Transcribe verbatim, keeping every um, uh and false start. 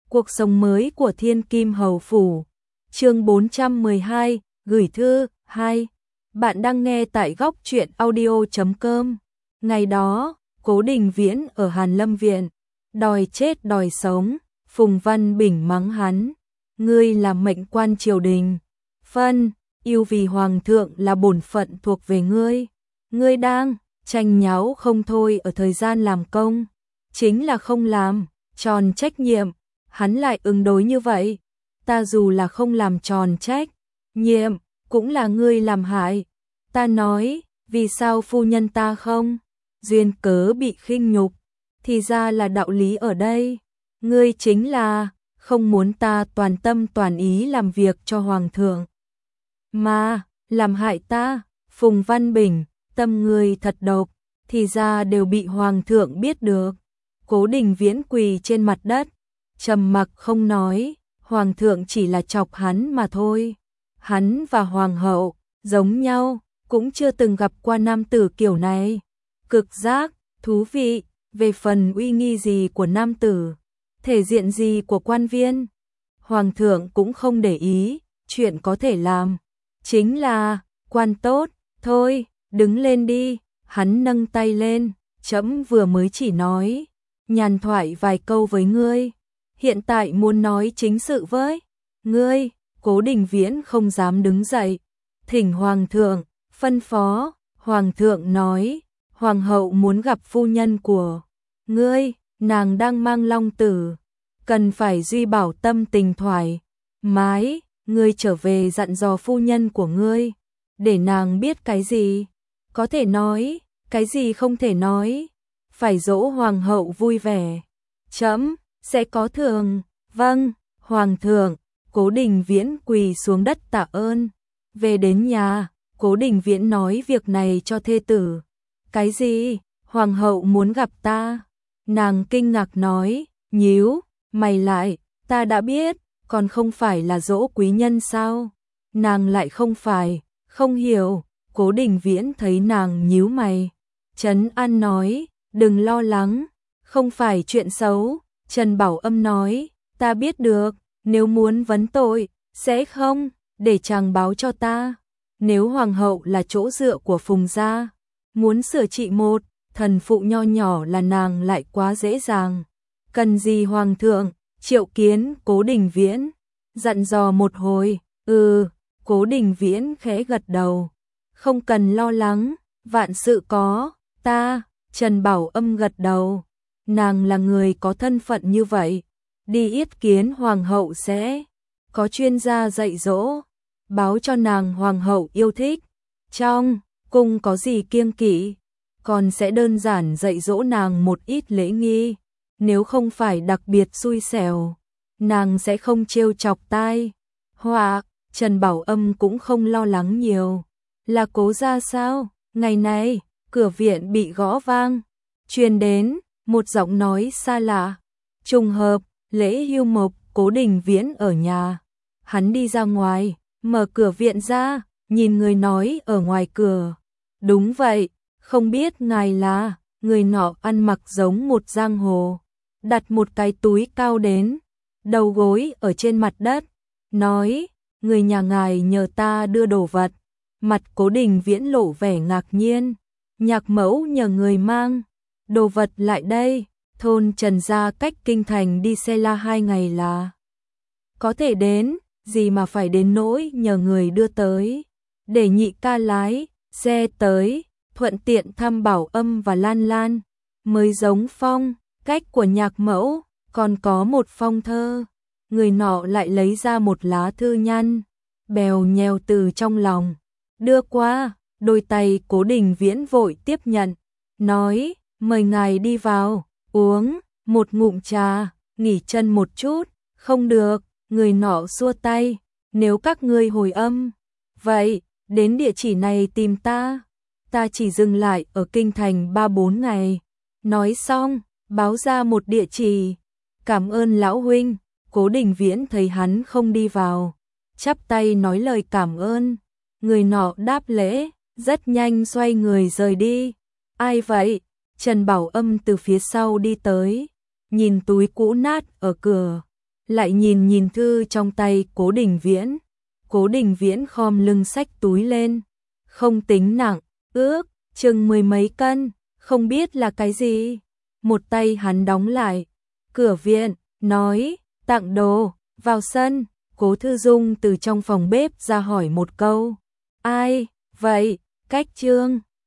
Cuộc sống mới của Thiên Kim Hầu Phủ. Chương bốn trăm mười hai, gửi thư, hai. Bạn đang nghe tại góc truyện audio chấm com. Ngày đó, Cố Đình Viễn ở Hàn Lâm Viện, đòi chết đòi sống, Phùng Văn Bình mắng hắn. Ngươi là mệnh quan triều đình. Phân, yêu vì hoàng thượng là bổn phận thuộc về ngươi. Ngươi đang tranh nháo không thôi ở thời gian làm công. Chính là không làm tròn trách nhiệm. Hắn lại ứng đối như vậy. Ta dù là không làm tròn trách nhiệm, cũng là ngươi làm hại. Ta nói, vì sao phu nhân ta không duyên cớ bị khinh nhục, thì ra là đạo lý ở đây. Ngươi chính là không muốn ta toàn tâm toàn ý làm việc cho hoàng thượng, mà làm hại ta. Phùng Văn Bình, tâm ngươi thật độc, thì ra đều bị hoàng thượng biết được. Cố Đình Viễn quỳ trên mặt đất, trầm mặc không nói. Hoàng thượng chỉ là chọc hắn mà thôi. Hắn và hoàng hậu giống nhau, cũng chưa từng gặp qua nam tử kiểu này. Cực giác, thú vị. Về phần uy nghi gì của nam tử, thể diện gì của quan viên, hoàng thượng cũng không để ý. Chuyện có thể làm chính là quan tốt. Thôi, đứng lên đi. Hắn nâng tay lên. Trẫm vừa mới chỉ nói nhàn thoại vài câu với ngươi, hiện tại muốn nói chính sự với ngươi. Cố Đình Viễn không dám đứng dậy. Thỉnh hoàng thượng phân phó. Hoàng thượng nói, hoàng hậu muốn gặp phu nhân của ngươi, nàng đang mang long tử, cần phải duy bảo tâm tình thoải mái. Ngươi trở về dặn dò phu nhân của ngươi, để nàng biết cái gì có thể nói, cái gì không thể nói. Phải dỗ hoàng hậu vui vẻ. Trẫm sẽ có thưởng. Vâng, hoàng thượng. Cố Đình Viễn quỳ xuống đất tạ ơn. Về đến nhà, Cố Đình Viễn nói việc này cho thê tử. Cái gì? Hoàng hậu muốn gặp ta. Nàng kinh ngạc nói, nhíu mày lại, ta đã biết, còn không phải là dỗ quý nhân sao? Nàng lại không phải, không hiểu. Cố Đình Viễn thấy nàng nhíu mày, trấn an nói, đừng lo lắng, không phải chuyện xấu. Trần Bảo Âm nói, ta biết được, nếu muốn vấn tội, sẽ không để chàng báo cho ta. Nếu hoàng hậu là chỗ dựa của Phùng gia, muốn sửa trị một thần phụ nho nhỏ là nàng lại quá dễ dàng. Cần gì hoàng thượng triệu kiến? Cố Đình Viễn dặn dò một hồi. Ừ. Cố Đình Viễn khẽ gật đầu. Không cần lo lắng, vạn sự có ta. Trần Bảo Âm gật đầu. Nàng là người có thân phận như vậy, đi yết kiến hoàng hậu sẽ có chuyên gia dạy dỗ, báo cho nàng hoàng hậu yêu thích. Trong cung có gì kiêng kỵ, còn sẽ đơn giản dạy dỗ nàng một ít lễ nghi. Nếu không phải đặc biệt xui xẻo, nàng sẽ không trêu chọc tai họa. Trần Bảo Âm cũng không lo lắng nhiều. Là Cố gia sao? Ngày này, cửa viện bị gõ vang, truyền đến một giọng nói xa lạ. Trùng hợp, lễ hưu mộc. Cố Đình Viễn ở nhà. Hắn đi ra ngoài, mở cửa viện ra, nhìn người nói ở ngoài cửa. Đúng vậy, không biết ngài là? Người nọ ăn mặc giống một giang hồ, đặt một cái túi cao đến đầu gối ở trên mặt đất, nói, người nhà ngài nhờ ta đưa đồ vật. Mặt Cố Đình Viễn lộ vẻ ngạc nhiên. Nhạc mẫu nhờ người mang đồ vật lại đây. Thôn Trần gia cách kinh thành đi xe la hai ngày là có thể đến, gì mà phải đến nỗi nhờ người đưa tới. Để nhị ca lái xe tới, thuận tiện thăm Bảo Âm và Lan Lan. Mới giống phong cách của nhạc mẫu, còn có một phong thơ. Người nọ lại lấy ra một lá thư nhăn bèo nhèo từ trong lòng, đưa qua. Đôi tay Cố Đình Viễn vội tiếp nhận, nói, mời ngài đi vào, uống một ngụm trà, nghỉ chân một chút. Không được. Người nọ xua tay, nếu các ngươi hồi âm, vậy, đến địa chỉ này tìm ta. Ta chỉ dừng lại ở kinh thành ba bốn ngày. Nói xong, báo ra một địa chỉ. Cảm ơn lão huynh. Cố Đình Viễn thấy hắn không đi vào, chắp tay nói lời cảm ơn. Người nọ đáp lễ, rất nhanh xoay người rời đi. Ai vậy? Trần Bảo Âm từ phía sau đi tới, nhìn túi cũ nát ở cửa, lại nhìn nhìn thư trong tay Cố Đình Viễn. Cố Đình Viễn khom lưng xách túi lên, không tính nặng, ước chừng mười mấy cân, không biết là cái gì. Một tay hắn đóng lại cửa viện, nói, tặng đồ, vào sân. Cố Thư Dung từ trong phòng bếp ra hỏi một câu, ai, vậy, Cách Trương.